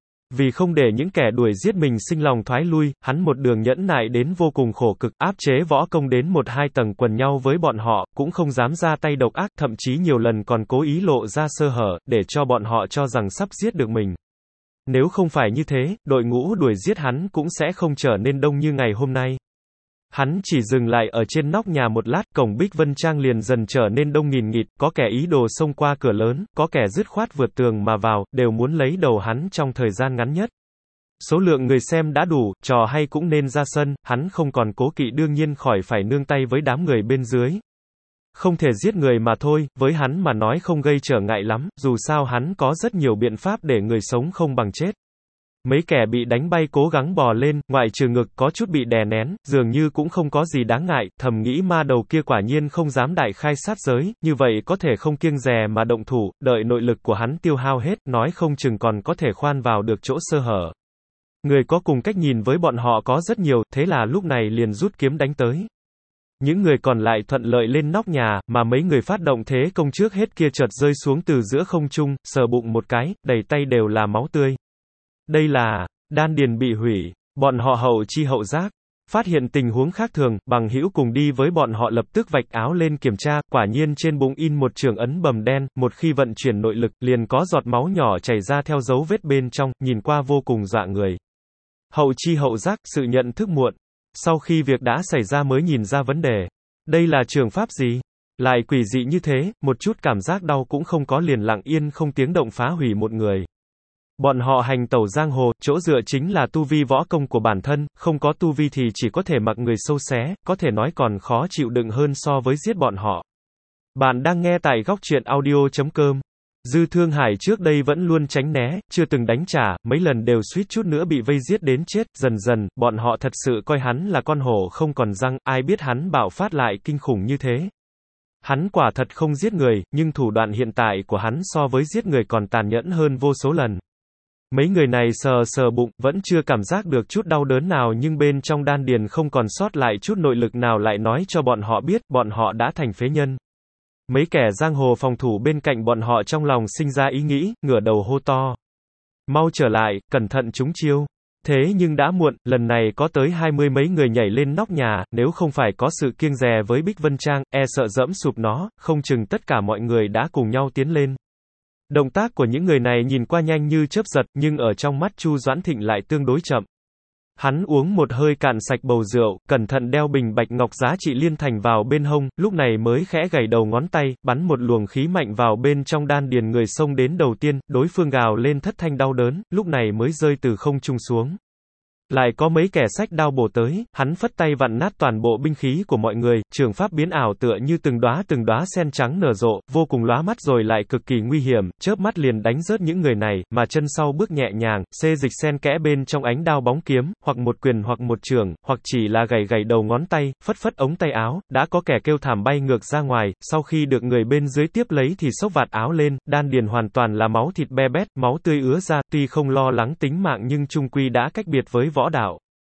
Vì không để những kẻ đuổi giết mình sinh lòng thoái lui, hắn một đường nhẫn nại đến vô cùng khổ cực, áp chế võ công đến 1-2 tầng quần nhau với bọn họ, cũng không dám ra tay độc ác, thậm chí nhiều lần còn cố ý lộ ra sơ hở, để cho bọn họ cho rằng sắp giết được mình. Nếu không phải như thế, đội ngũ đuổi giết hắn cũng sẽ không trở nên đông như ngày hôm nay. Hắn chỉ dừng lại ở trên nóc nhà một lát, cổng Bích Vân Trang liền dần trở nên đông nghìn nghịt, có kẻ ý đồ xông qua cửa lớn, có kẻ dứt khoát vượt tường mà vào, đều muốn lấy đầu hắn trong thời gian ngắn nhất. Số lượng người xem đã đủ, trò hay cũng nên ra sân, hắn không còn cố kỵ đương nhiên khỏi phải nương tay với đám người bên dưới. Không thể giết người mà thôi, với hắn mà nói không gây trở ngại lắm, dù sao hắn có rất nhiều biện pháp để người sống không bằng chết. Mấy kẻ bị đánh bay cố gắng bò lên, ngoại trừ ngực có chút bị đè nén, dường như cũng không có gì đáng ngại, thầm nghĩ ma đầu kia quả nhiên không dám đại khai sát giới, như vậy có thể không kiêng dè mà động thủ, đợi nội lực của hắn tiêu hao hết, nói không chừng còn có thể khoan vào được chỗ sơ hở. Người có cùng cách nhìn với bọn họ có rất nhiều, thế là lúc này liền rút kiếm đánh tới. Những người còn lại thuận lợi lên nóc nhà, mà mấy người phát động thế công trước hết kia chợt rơi xuống từ giữa không trung, sờ bụng một cái, đầy tay đều là máu tươi. Đây là đan điền bị hủy, bọn họ hậu chi hậu giác. Phát hiện tình huống khác thường, bằng hữu cùng đi với bọn họ lập tức vạch áo lên kiểm tra, quả nhiên trên bụng in một trường ấn bầm đen, một khi vận chuyển nội lực, liền có giọt máu nhỏ chảy ra theo dấu vết bên trong, nhìn qua vô cùng dọa người. Hậu chi hậu giác, sự nhận thức muộn. Sau khi việc đã xảy ra mới nhìn ra vấn đề. Đây là trường pháp gì? Lại quỷ dị như thế, một chút cảm giác đau cũng không có liền lặng yên không tiếng động phá hủy một người. Bọn họ hành tẩu giang hồ, chỗ dựa chính là tu vi võ công của bản thân, không có tu vi thì chỉ có thể mặc người sâu xé, có thể nói còn khó chịu đựng hơn so với giết bọn họ. Bạn đang nghe tại góc truyện audio.com. Dư Thương Hải trước đây vẫn luôn tránh né, chưa từng đánh trả, mấy lần đều suýt chút nữa bị vây giết đến chết, dần dần, bọn họ thật sự coi hắn là con hổ không còn răng, ai biết hắn bạo phát lại kinh khủng như thế. Hắn quả thật không giết người, nhưng thủ đoạn hiện tại của hắn so với giết người còn tàn nhẫn hơn vô số lần. Mấy người này sờ sờ bụng, vẫn chưa cảm giác được chút đau đớn nào nhưng bên trong đan điền không còn sót lại chút nội lực nào lại nói cho bọn họ biết, bọn họ đã thành phế nhân. Mấy kẻ giang hồ phòng thủ bên cạnh bọn họ trong lòng sinh ra ý nghĩ, ngửa đầu hô to: "Mau trở lại, cẩn thận chúng chiêu." Thế nhưng đã muộn, lần này có tới 20 mấy người nhảy lên nóc nhà, nếu không phải có sự kiêng dè với Bích Vân Trang, e sợ dẫm sụp nó, không chừng tất cả mọi người đã cùng nhau tiến lên. Động tác của những người này nhìn qua nhanh như chớp giật, nhưng ở trong mắt Chu Doãn Thịnh lại tương đối chậm. Hắn uống một hơi cạn sạch bầu rượu, cẩn thận đeo bình bạch ngọc giá trị liên thành vào bên hông, lúc này mới khẽ gảy đầu ngón tay, bắn một luồng khí mạnh vào bên trong đan điền người xông đến đầu tiên, đối phương gào lên thất thanh đau đớn, lúc này mới rơi từ không trung xuống. Lại có mấy kẻ xách đao bổ tới, hắn phất tay vặn nát toàn bộ binh khí của mọi người, trường pháp biến ảo tựa như từng đóa sen trắng nở rộ, vô cùng lóa mắt rồi lại cực kỳ nguy hiểm, chớp mắt liền đánh rớt những người này, mà chân sau bước nhẹ nhàng, xê dịch xen kẽ bên trong ánh đao bóng kiếm, hoặc một quyền hoặc một chưởng, hoặc chỉ là gảy đầu ngón tay, phất ống tay áo, đã có kẻ kêu thảm bay ngược ra ngoài, sau khi được người bên dưới tiếp lấy thì xốc vạt áo lên, đan điền hoàn toàn là máu thịt be bét, máu tươi ứa ra, tuy không lo lắng tính mạng nhưng chung quy đã cách biệt với võ đạo.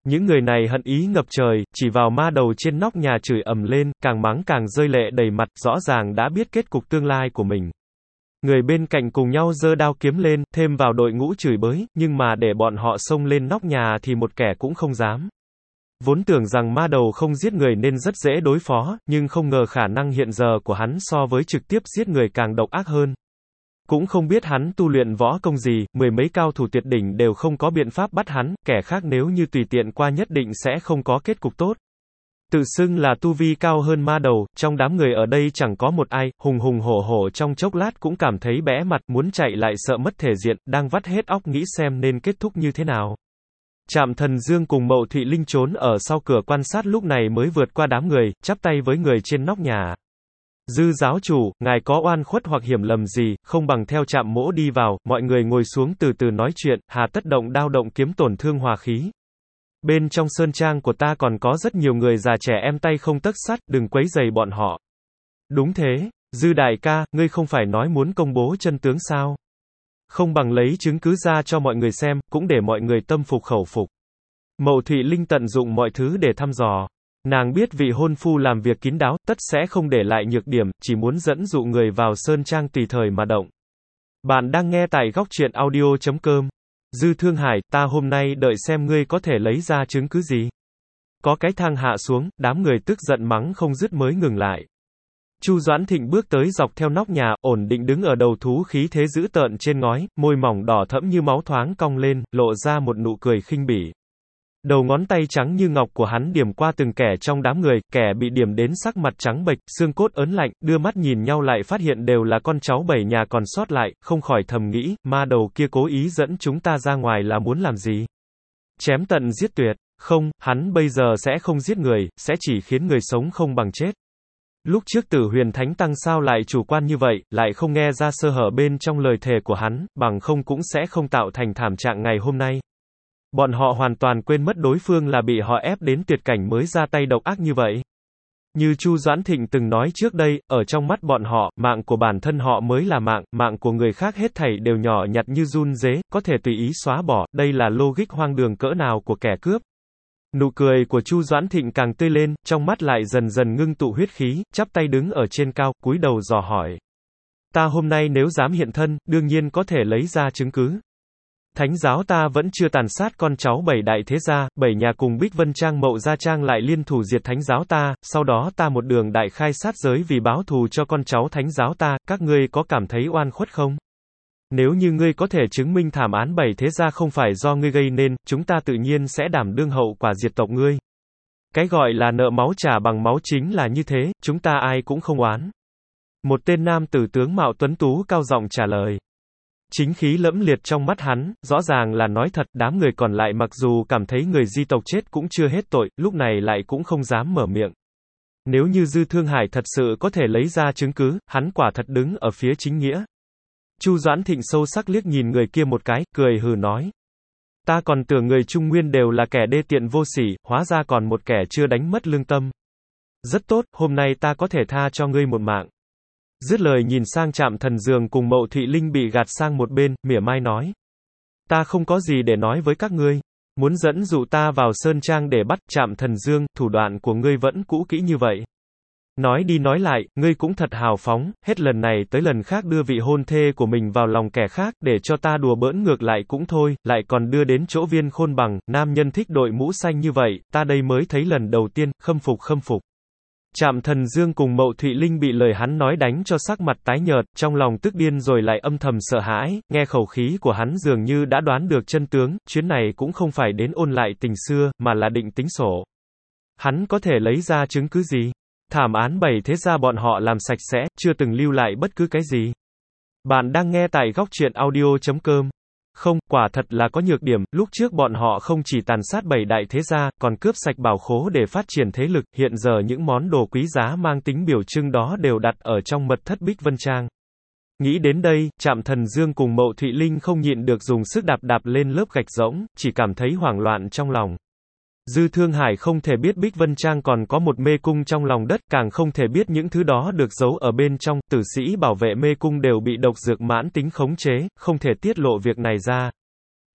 Những người này hận ý ngập trời, chỉ vào ma đầu trên nóc nhà chửi ầm lên, càng mắng càng rơi lệ đầy mặt, rõ ràng đã biết kết cục tương lai của mình. Người bên cạnh cùng nhau giơ đao kiếm lên, thêm vào đội ngũ chửi bới, nhưng mà để bọn họ xông lên nóc nhà thì một kẻ cũng không dám. Vốn tưởng rằng ma đầu không giết người nên rất dễ đối phó, nhưng không ngờ khả năng hiện giờ của hắn so với trực tiếp giết người càng độc ác hơn. Cũng không biết hắn tu luyện võ công gì, mười mấy cao thủ tuyệt đỉnh đều không có biện pháp bắt hắn, kẻ khác nếu như tùy tiện qua nhất định sẽ không có kết cục tốt. Tự xưng là tu vi cao hơn ma đầu, trong đám người ở đây chẳng có một ai, hùng hùng hổ hổ trong chốc lát cũng cảm thấy bẽ mặt, muốn chạy lại sợ mất thể diện, đang vắt hết óc nghĩ xem nên kết thúc như thế nào. Trạm Thần Dương cùng Mậu Thụy Linh trốn ở sau cửa quan sát lúc này mới vượt qua đám người, chắp tay với người trên nóc nhà. Dư giáo chủ, ngài có oan khuất hoặc hiểu lầm gì, không bằng theo Trạm mỗ đi vào, mọi người ngồi xuống từ từ nói chuyện, hà tất động đao động kiếm tổn thương hòa khí. Bên trong sơn trang của ta còn có rất nhiều người già trẻ em tay không tấc sắt, đừng quấy rầy bọn họ. Đúng thế, Dư đại ca, ngươi không phải nói muốn công bố chân tướng sao? Không bằng lấy chứng cứ ra cho mọi người xem, cũng để mọi người tâm phục khẩu phục. Mậu Thụy Linh tận dụng mọi thứ để thăm dò. Nàng biết vị hôn phu làm việc kín đáo, tất sẽ không để lại nhược điểm, chỉ muốn dẫn dụ người vào sơn trang tùy thời mà động. Bạn đang nghe tại góc truyện audio.com. Dư Thương Hải, ta hôm nay đợi xem ngươi có thể lấy ra chứng cứ gì. Có cái thang hạ xuống, đám người tức giận mắng không dứt mới ngừng lại. Chu Doãn Thịnh bước tới dọc theo nóc nhà, ổn định đứng ở đầu thú khí thế dữ tợn trên ngói, môi mỏng đỏ thẫm như máu thoáng cong lên, lộ ra một nụ cười khinh bỉ. Đầu ngón tay trắng như ngọc của hắn điểm qua từng kẻ trong đám người, kẻ bị điểm đến sắc mặt trắng bệch, xương cốt ớn lạnh, đưa mắt nhìn nhau lại phát hiện đều là con cháu bảy nhà còn sót lại, không khỏi thầm nghĩ, ma đầu kia cố ý dẫn chúng ta ra ngoài là muốn làm gì? Chém tận giết tuyệt, không, hắn bây giờ sẽ không giết người, sẽ chỉ khiến người sống không bằng chết. Lúc trước Tử Huyền Thánh Tăng sao lại chủ quan như vậy, lại không nghe ra sơ hở bên trong lời thề của hắn, bằng không cũng sẽ không tạo thành thảm trạng ngày hôm nay. Bọn họ hoàn toàn quên mất đối phương là bị họ ép đến tuyệt cảnh mới ra tay độc ác như vậy. Như Chu Doãn Thịnh từng nói trước đây, ở trong mắt bọn họ, mạng của bản thân họ mới là mạng, mạng của người khác hết thảy đều nhỏ nhặt như giun dế, có thể tùy ý xóa bỏ, đây là logic hoang đường cỡ nào của kẻ cướp. Nụ cười của Chu Doãn Thịnh càng tươi lên, trong mắt lại dần dần ngưng tụ huyết khí, chắp tay đứng ở trên cao, cúi đầu dò hỏi. Ta hôm nay nếu dám hiện thân, đương nhiên có thể lấy ra chứng cứ. Thánh giáo ta vẫn chưa tàn sát con cháu bảy đại thế gia, bảy nhà cùng Bích Vân Trang Mậu Gia Trang lại liên thủ diệt thánh giáo ta, sau đó ta một đường đại khai sát giới vì báo thù cho con cháu thánh giáo ta, các ngươi có cảm thấy oan khuất không? Nếu như ngươi có thể chứng minh thảm án bảy thế gia không phải do ngươi gây nên, chúng ta tự nhiên sẽ đảm đương hậu quả diệt tộc ngươi. Cái gọi là nợ máu trả bằng máu chính là như thế, chúng ta ai cũng không oán. Một tên nam tử tướng mạo tuấn tú cao giọng trả lời. Chính khí lẫm liệt trong mắt hắn, rõ ràng là nói thật, đám người còn lại mặc dù cảm thấy người di tộc chết cũng chưa hết tội, lúc này lại cũng không dám mở miệng. Nếu như Dư Thương Hải thật sự có thể lấy ra chứng cứ, hắn quả thật đứng ở phía chính nghĩa. Chu Doãn Thịnh sâu sắc liếc nhìn người kia một cái, cười hừ nói. Ta còn tưởng người Trung Nguyên đều là kẻ đê tiện vô sỉ, hóa ra còn một kẻ chưa đánh mất lương tâm. Rất tốt, hôm nay ta có thể tha cho ngươi một mạng. Dứt lời nhìn sang Trạm Thần Dương cùng Mậu Thụy Linh bị gạt sang một bên, mỉa mai nói. Ta không có gì để nói với các ngươi. Muốn dẫn dụ ta vào sơn trang để bắt Trạm Thần Dương, thủ đoạn của ngươi vẫn cũ kỹ như vậy. Nói đi nói lại, ngươi cũng thật hào phóng, hết lần này tới lần khác đưa vị hôn thê của mình vào lòng kẻ khác, để cho ta đùa bỡn ngược lại cũng thôi, lại còn đưa đến chỗ Viên Khôn Bằng, nam nhân thích đội mũ xanh như vậy, ta đây mới thấy lần đầu tiên, khâm phục khâm phục. Trạm Thần Dương cùng Mậu Thụy Linh bị lời hắn nói đánh cho sắc mặt tái nhợt, trong lòng tức điên rồi lại âm thầm sợ hãi, nghe khẩu khí của hắn dường như đã đoán được chân tướng, chuyến này cũng không phải đến ôn lại tình xưa, mà là định tính sổ. Hắn có thể lấy ra chứng cứ gì? Thảm án bảy thế gia bọn họ làm sạch sẽ, chưa từng lưu lại bất cứ cái gì. Bạn đang nghe tại góc truyện audio.com. Không, quả thật là có nhược điểm, lúc trước bọn họ không chỉ tàn sát bảy đại thế gia, còn cướp sạch bảo khố để phát triển thế lực, hiện giờ những món đồ quý giá mang tính biểu trưng đó đều đặt ở trong mật thất Bích Vân Trang. Nghĩ đến đây, Trạm Thần Dương cùng Mậu Thụy Linh không nhịn được dùng sức đạp đạp lên lớp gạch rỗng, chỉ cảm thấy hoảng loạn trong lòng. Dư Thương Hải không thể biết Bích Vân Trang còn có một mê cung trong lòng đất, càng không thể biết những thứ đó được giấu ở bên trong, tử sĩ bảo vệ mê cung đều bị độc dược mãn tính khống chế, không thể tiết lộ việc này ra.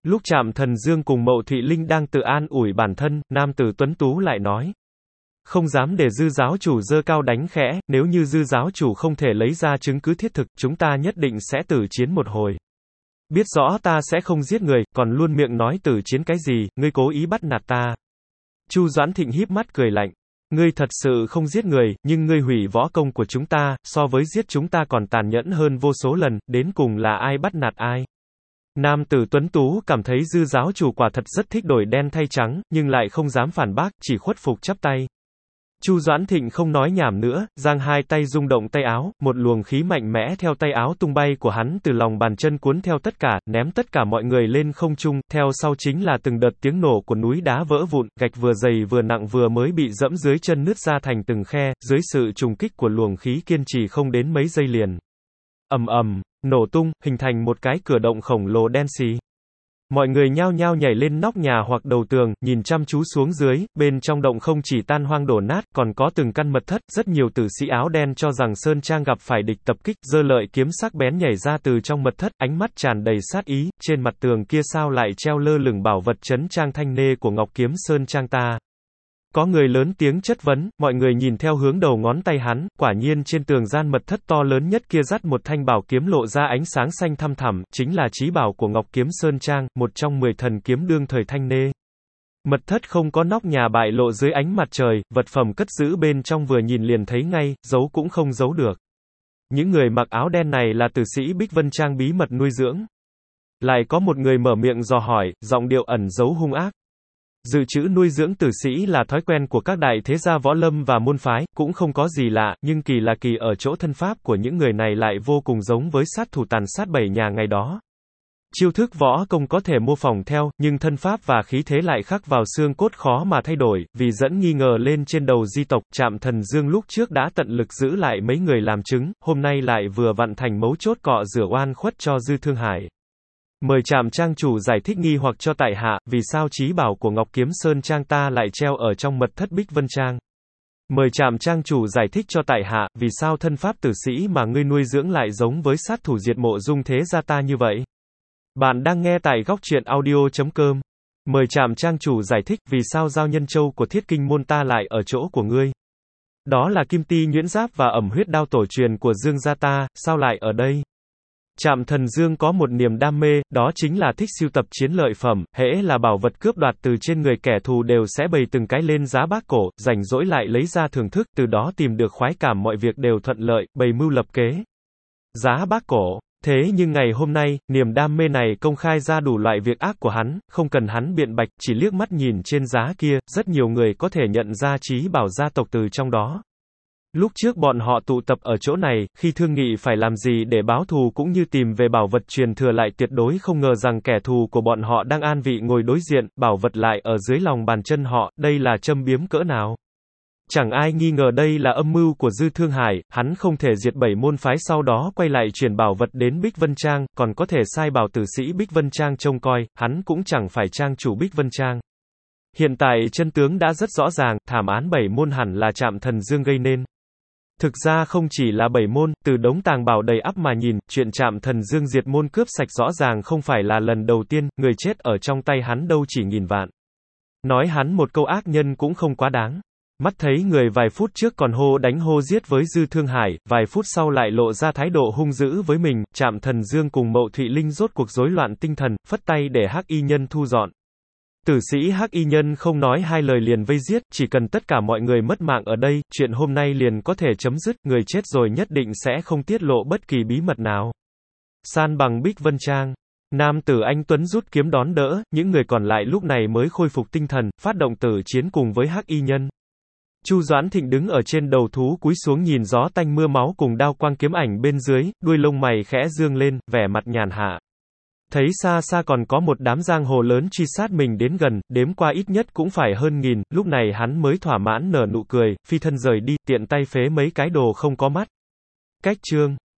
Lúc Trạm Thần Dương cùng Mậu Thụy Linh đang tự an ủi bản thân, nam tử tuấn tú lại nói. Không dám để Dư giáo chủ giơ cao đánh khẽ, nếu như Dư giáo chủ không thể lấy ra chứng cứ thiết thực, chúng ta nhất định sẽ tử chiến một hồi. Biết rõ ta sẽ không giết người, còn luôn miệng nói tử chiến cái gì, ngươi cố ý bắt nạt ta. Chu Doãn Thịnh híp mắt cười lạnh. Ngươi thật sự không giết người, nhưng ngươi hủy võ công của chúng ta, so với giết chúng ta còn tàn nhẫn hơn vô số lần, đến cùng là ai bắt nạt ai. Nam tử tuấn tú cảm thấy Dư giáo chủ quả thật rất thích đổi đen thay trắng, nhưng lại không dám phản bác, chỉ khuất phục chắp tay. Chu Doãn Thịnh không nói nhảm nữa, giang hai tay rung động tay áo, một luồng khí mạnh mẽ theo tay áo tung bay của hắn từ lòng bàn chân cuốn theo tất cả, ném tất cả mọi người lên không trung, theo sau chính là từng đợt tiếng nổ của núi đá vỡ vụn, gạch vừa dày vừa nặng vừa mới bị dẫm dưới chân nứt ra thành từng khe, dưới sự trùng kích của luồng khí kiên trì không đến mấy giây liền. Ầm ầm, nổ tung, hình thành một cái cửa động khổng lồ đen xì. Mọi người nhao nhao nhảy lên nóc nhà hoặc đầu tường, nhìn chăm chú xuống dưới, bên trong động không chỉ tan hoang đổ nát, còn có từng căn mật thất, rất nhiều tử sĩ áo đen cho rằng Sơn Trang gặp phải địch tập kích, giơ lợi kiếm sắc bén nhảy ra từ trong mật thất, ánh mắt tràn đầy sát ý, trên mặt tường kia sao lại treo lơ lửng bảo vật trấn trang thanh nê của Ngọc Kiếm Sơn Trang ta. Có người lớn tiếng chất vấn, mọi người nhìn theo hướng đầu ngón tay hắn, quả nhiên trên tường gian mật thất to lớn nhất kia dắt một thanh bảo kiếm lộ ra ánh sáng xanh thăm thẳm, chính là chí bảo của Ngọc Kiếm Sơn Trang, một trong 10 thần kiếm đương thời thanh nê. Mật thất không có nóc nhà bại lộ dưới ánh mặt trời, vật phẩm cất giữ bên trong vừa nhìn liền thấy ngay, giấu cũng không giấu được. Những người mặc áo đen này là tử sĩ Bích Vân Trang bí mật nuôi dưỡng. Lại có một người mở miệng dò hỏi, giọng điệu ẩn giấu hung ác. Dự trữ nuôi dưỡng tử sĩ là thói quen của các đại thế gia võ lâm và môn phái, cũng không có gì lạ, nhưng kỳ là kỳ ở chỗ thân pháp của những người này lại vô cùng giống với sát thủ tàn sát 7 nhà ngày đó. Chiêu thức võ công có thể mô phỏng theo, nhưng thân pháp và khí thế lại khắc vào xương cốt khó mà thay đổi, vì dẫn nghi ngờ lên trên đầu di tộc, Trạm Thần Dương lúc trước đã tận lực giữ lại mấy người làm chứng, hôm nay lại vừa vặn thành mấu chốt cọ rửa oan khuất cho Dư Thương Hải. Mời Trạm Trang chủ giải thích nghi hoặc cho tại hạ, vì sao chí bảo của Ngọc Kiếm Sơn Trang ta lại treo ở trong mật thất Bích Vân Trang. Mời Trạm Trang chủ giải thích cho tại hạ, vì sao thân pháp tử sĩ mà ngươi nuôi dưỡng lại giống với sát thủ diệt mộ dung thế gia ta như vậy. Bạn đang nghe tại góc truyện audio.com. Mời Trạm Trang chủ giải thích, vì sao giao nhân châu của Thiết Kinh môn ta lại ở chỗ của ngươi. Đó là kim ti nhuyễn giáp và ẩm huyết đao tổ truyền của Dương gia ta, sao lại ở đây? Trạm Thần Dương có một niềm đam mê, đó chính là thích sưu tập chiến lợi phẩm, hễ là bảo vật cướp đoạt từ trên người kẻ thù đều sẽ bày từng cái lên giá bác cổ, rảnh rỗi lại lấy ra thưởng thức, từ đó tìm được khoái cảm, mọi việc đều thuận lợi, bày mưu lập kế. Giá bác cổ. Thế nhưng ngày hôm nay, niềm đam mê này công khai ra đủ loại việc ác của hắn, không cần hắn biện bạch, chỉ liếc mắt nhìn trên giá kia, rất nhiều người có thể nhận ra chí bảo gia tộc từ trong đó. Lúc trước bọn họ tụ tập ở chỗ này, khi thương nghị phải làm gì để báo thù cũng như tìm về bảo vật truyền thừa lại tuyệt đối không ngờ rằng kẻ thù của bọn họ đang an vị ngồi đối diện, bảo vật lại ở dưới lòng bàn chân họ, đây là châm biếm cỡ nào. Chẳng ai nghi ngờ đây là âm mưu của Dư Thương Hải, hắn không thể diệt 7 môn phái sau đó quay lại chuyển bảo vật đến Bích Vân Trang, còn có thể sai bảo tử sĩ Bích Vân Trang trông coi, hắn cũng chẳng phải trang chủ Bích Vân Trang. Hiện tại chân tướng đã rất rõ ràng, thảm án 7 môn hẳn là Trạm Thần Dương gây nên. Thực ra không chỉ là 7 môn, từ đống tàng bảo đầy ắp mà nhìn, chuyện Trạm Thần Dương diệt môn cướp sạch rõ ràng không phải là lần đầu tiên, người chết ở trong tay hắn đâu chỉ nghìn vạn. Nói hắn một câu ác nhân cũng không quá đáng. Mắt thấy người vài phút trước còn hô đánh hô giết với Dư Thương Hải, vài phút sau lại lộ ra thái độ hung dữ với mình, Trạm Thần Dương cùng Mậu Thụy Linh rốt cuộc rối loạn tinh thần, phất tay để Hắc Y Nhân thu dọn. Tử sĩ Hắc Y Nhân không nói hai lời liền vây giết, chỉ cần tất cả mọi người mất mạng ở đây, chuyện hôm nay liền có thể chấm dứt, người chết rồi nhất định sẽ không tiết lộ bất kỳ bí mật nào. San bằng Bích Vân Trang. Nam tử anh Tuấn rút kiếm đón đỡ, những người còn lại lúc này mới khôi phục tinh thần, phát động tử chiến cùng với Hắc Y Nhân. Chu Doãn Thịnh đứng ở trên đầu thú cúi xuống nhìn gió tanh mưa máu cùng đao quang kiếm ảnh bên dưới, đuôi lông mày khẽ dương lên, vẻ mặt nhàn hạ. Thấy xa xa còn có một đám giang hồ lớn truy sát mình đến gần, đếm qua ít nhất cũng phải hơn nghìn, lúc này hắn mới thỏa mãn nở nụ cười, phi thân rời đi, tiện tay phế mấy cái đồ không có mắt. Cách chương